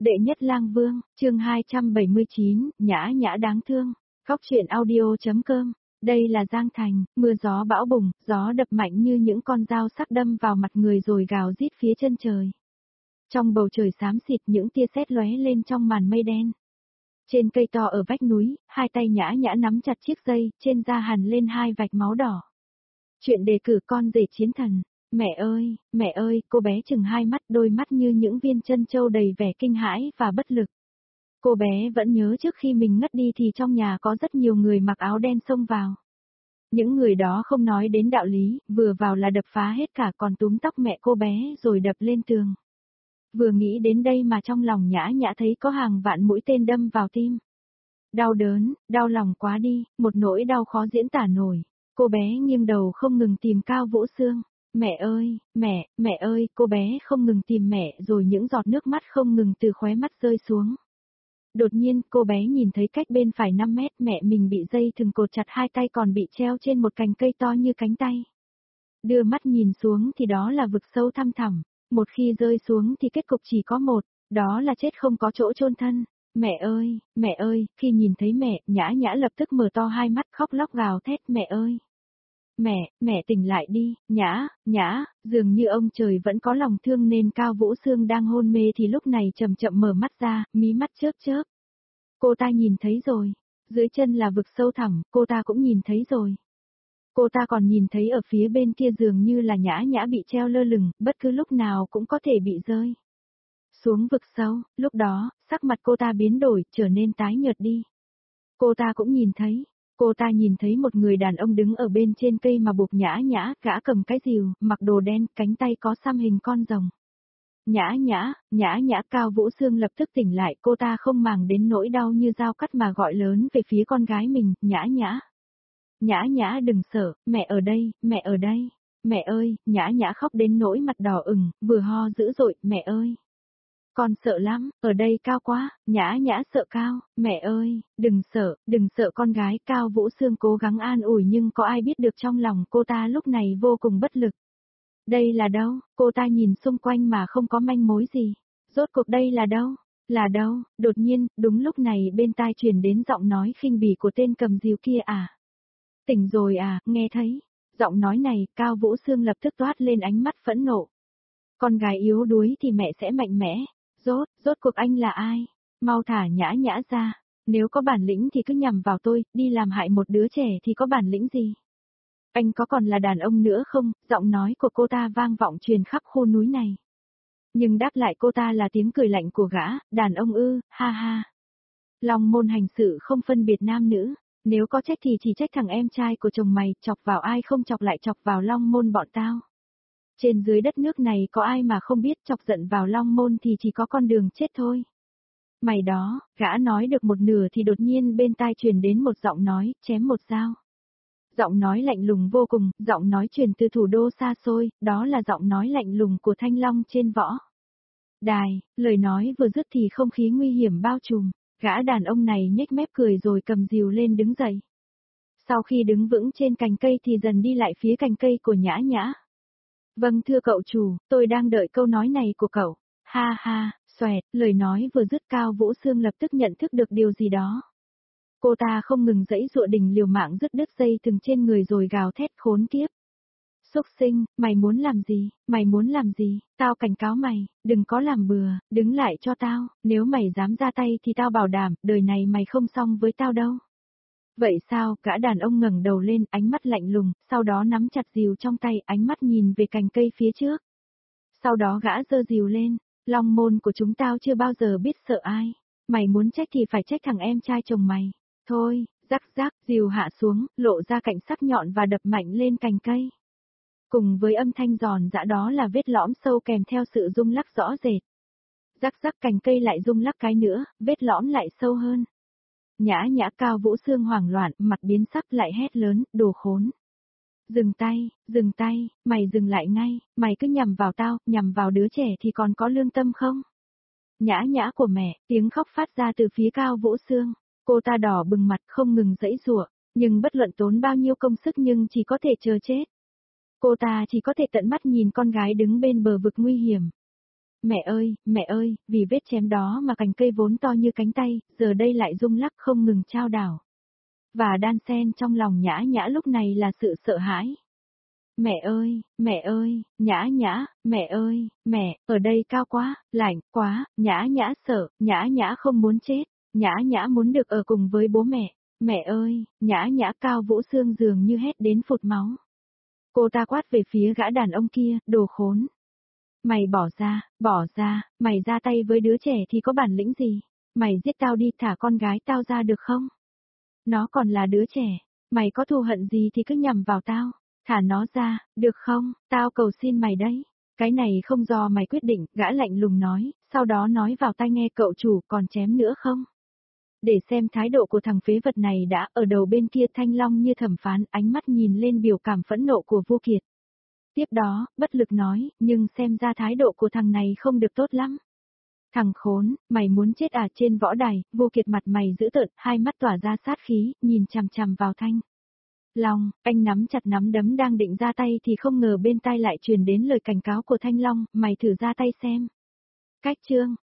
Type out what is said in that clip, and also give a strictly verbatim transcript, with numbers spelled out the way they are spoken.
Đệ nhất lang vương, chương hai trăm bảy mươi chín, nhã nhã đáng thương. Góc truyện audio.com. Đây là Giang Thành, mưa gió bão bùng, gió đập mạnh như những con dao sắc đâm vào mặt người rồi gào rít phía chân trời. Trong bầu trời xám xịt những tia sét lóe lên trong màn mây đen. Trên cây to ở vách núi, hai tay nhã nhã nắm chặt chiếc dây, trên da hằn lên hai vạch máu đỏ. Chuyện đề cử con rể chiến thần. Mẹ ơi, mẹ ơi, cô bé chừng hai mắt, đôi mắt như những viên chân châu đầy vẻ kinh hãi và bất lực. Cô bé vẫn nhớ trước khi mình ngất đi thì trong nhà có rất nhiều người mặc áo đen xông vào. Những người đó không nói đến đạo lý, vừa vào là đập phá hết cả, còn túm tóc mẹ cô bé rồi đập lên tường. Vừa nghĩ đến đây mà trong lòng nhã nhã thấy có hàng vạn mũi tên đâm vào tim. Đau đớn, đau lòng quá đi, một nỗi đau khó diễn tả nổi. Cô bé nghiêng đầu không ngừng tìm Cao Vũ Sương. Mẹ ơi, mẹ, mẹ ơi, cô bé không ngừng tìm mẹ rồi những giọt nước mắt không ngừng từ khóe mắt rơi xuống. Đột nhiên, cô bé nhìn thấy cách bên phải năm mét mẹ mình bị dây thừng cột chặt hai tay còn bị treo trên một cành cây to như cánh tay. Đưa mắt nhìn xuống thì đó là vực sâu thăm thẳm, một khi rơi xuống thì kết cục chỉ có một, đó là chết không có chỗ chôn thân. Mẹ ơi, mẹ ơi, khi nhìn thấy mẹ, nhã nhã lập tức mở to hai mắt khóc lóc gào thét mẹ ơi. Mẹ, mẹ tỉnh lại đi, nhã, nhã, dường như ông trời vẫn có lòng thương nên Cao Vũ Sương đang hôn mê thì lúc này chậm chậm mở mắt ra, mí mắt chớp chớp. Cô ta nhìn thấy rồi, dưới chân là vực sâu thẳm, cô ta cũng nhìn thấy rồi. Cô ta còn nhìn thấy ở phía bên kia dường như là nhã nhã bị treo lơ lửng, bất cứ lúc nào cũng có thể bị rơi xuống vực sâu, lúc đó, sắc mặt cô ta biến đổi, trở nên tái nhợt đi. Cô ta cũng nhìn thấy. Cô ta nhìn thấy một người đàn ông đứng ở bên trên cây mà buộc nhã nhã, gã cầm cái rìu, mặc đồ đen, cánh tay có xăm hình con rồng. Nhã nhã, nhã nhã, Cao Vũ Sương lập tức tỉnh lại, cô ta không màng đến nỗi đau như dao cắt mà gọi lớn về phía con gái mình, nhã nhã. Nhã nhã đừng sợ, mẹ ở đây, mẹ ở đây. Mẹ ơi, nhã nhã khóc đến nỗi mặt đỏ ửng, vừa ho dữ dội, mẹ ơi. Con sợ lắm, ở đây cao quá, nhã nhã sợ cao, mẹ ơi, đừng sợ, đừng sợ con gái. Cao Vũ Sương cố gắng an ủi nhưng có ai biết được trong lòng cô ta lúc này vô cùng bất lực. Đây là đâu, cô ta nhìn xung quanh mà không có manh mối gì. Rốt cuộc đây là đâu, là đâu, đột nhiên, đúng lúc này bên tai truyền đến giọng nói khinh bỉ của tên cầm rìu kia à. Tỉnh rồi à, nghe thấy, giọng nói này, Cao Vũ Sương lập tức toát lên ánh mắt phẫn nộ. Con gái yếu đuối thì mẹ sẽ mạnh mẽ. Rốt, rốt cuộc anh là ai? Mau thả nhã nhã ra. Nếu có bản lĩnh thì cứ nhằm vào tôi, đi làm hại một đứa trẻ thì có bản lĩnh gì? Anh có còn là đàn ông nữa không? Giọng nói của cô ta vang vọng truyền khắp khu núi này. Nhưng đáp lại cô ta là tiếng cười lạnh của gã, đàn ông ư, ha ha. Long môn hành sự không phân biệt nam nữ. Nếu có trách thì chỉ trách thằng em trai của chồng mày, chọc vào ai không chọc lại chọc vào long môn bọn tao. Trên dưới đất nước này có ai mà không biết chọc giận vào long môn thì chỉ có con đường chết thôi. Mày đó, gã nói được một nửa thì đột nhiên bên tai truyền đến một giọng nói, chém một dao. Giọng nói lạnh lùng vô cùng, giọng nói truyền từ thủ đô xa xôi, đó là giọng nói lạnh lùng của Thanh Long trên võ đài. Lời nói vừa dứt thì không khí nguy hiểm bao trùm, gã đàn ông này nhếch mép cười rồi cầm rìu lên đứng dậy. Sau khi đứng vững trên cành cây thì dần đi lại phía cành cây của nhã nhã. Vâng thưa cậu chủ, tôi đang đợi câu nói này của cậu. Ha ha, xoẹt, lời nói vừa dứt Cao Vũ Sương lập tức nhận thức được điều gì đó. Cô ta không ngừng giãy giụa đình liều mạng dứt đứt dây thừng trên người rồi gào thét khốn kiếp. Xúc sinh, mày muốn làm gì, mày muốn làm gì, tao cảnh cáo mày, đừng có làm bừa, đứng lại cho tao, nếu mày dám ra tay thì tao bảo đảm, đời này mày không xong với tao đâu. Vậy sao, gã đàn ông ngẩng đầu lên, ánh mắt lạnh lùng, sau đó nắm chặt rìu trong tay, ánh mắt nhìn về cành cây phía trước. Sau đó gã giơ rìu lên, long môn của chúng tao chưa bao giờ biết sợ ai. Mày muốn trách thì phải trách thằng em trai chồng mày. Thôi, rắc rắc, rìu hạ xuống, lộ ra cạnh sắc nhọn và đập mạnh lên cành cây. Cùng với âm thanh giòn giã đó là vết lõm sâu kèm theo sự rung lắc rõ rệt. Rắc rắc cành cây lại rung lắc cái nữa, vết lõm lại sâu hơn. Nhã nhã Cao Vũ Sương hoảng loạn, mặt biến sắc lại hét lớn, đồ khốn. Dừng tay, dừng tay, mày dừng lại ngay, mày cứ nhằm vào tao, nhằm vào đứa trẻ thì còn có lương tâm không? Nhã nhã của mẹ, tiếng khóc phát ra từ phía Cao Vũ Sương, cô ta đỏ bừng mặt không ngừng giãy giụa, nhưng bất luận tốn bao nhiêu công sức nhưng chỉ có thể chờ chết. Cô ta chỉ có thể tận mắt nhìn con gái đứng bên bờ vực nguy hiểm. Mẹ ơi, mẹ ơi, vì vết chém đó mà cành cây vốn to như cánh tay, giờ đây lại rung lắc không ngừng chao đảo. Và đan xen trong lòng Nhã Nhã lúc này là sự sợ hãi. Mẹ ơi, mẹ ơi, Nhã Nhã, mẹ ơi, mẹ, ở đây cao quá, lạnh quá, Nhã Nhã sợ, Nhã Nhã không muốn chết, Nhã Nhã muốn được ở cùng với bố mẹ. Mẹ ơi, Nhã Nhã Cao Vũ Sương dường như hét đến phụt máu. Cô ta quát về phía gã đàn ông kia, đồ khốn. Mày bỏ ra, bỏ ra, mày ra tay với đứa trẻ thì có bản lĩnh gì? Mày giết tao đi, thả con gái tao ra được không? Nó còn là đứa trẻ, mày có thù hận gì thì cứ nhằm vào tao, thả nó ra, được không? Tao cầu xin mày đấy. Cái này không do mày quyết định, gã lạnh lùng nói, sau đó nói vào tai nghe cậu chủ còn chém nữa không? Để xem thái độ của thằng phế vật này đã, ở đầu bên kia Thanh Long như thẩm phán, ánh mắt nhìn lên biểu cảm phẫn nộ của Vô Kiệt. Tiếp đó, bất lực nói, nhưng xem ra thái độ của thằng này không được tốt lắm. Thằng khốn, mày muốn chết à? Trên võ đài, Vô Kiệt mặt mày dữ tợn, hai mắt tỏa ra sát khí, nhìn chằm chằm vào Thanh Long, anh nắm chặt nắm đấm đang định ra tay thì không ngờ bên tai lại truyền đến lời cảnh cáo của Thanh Long, mày thử ra tay xem. Cách chương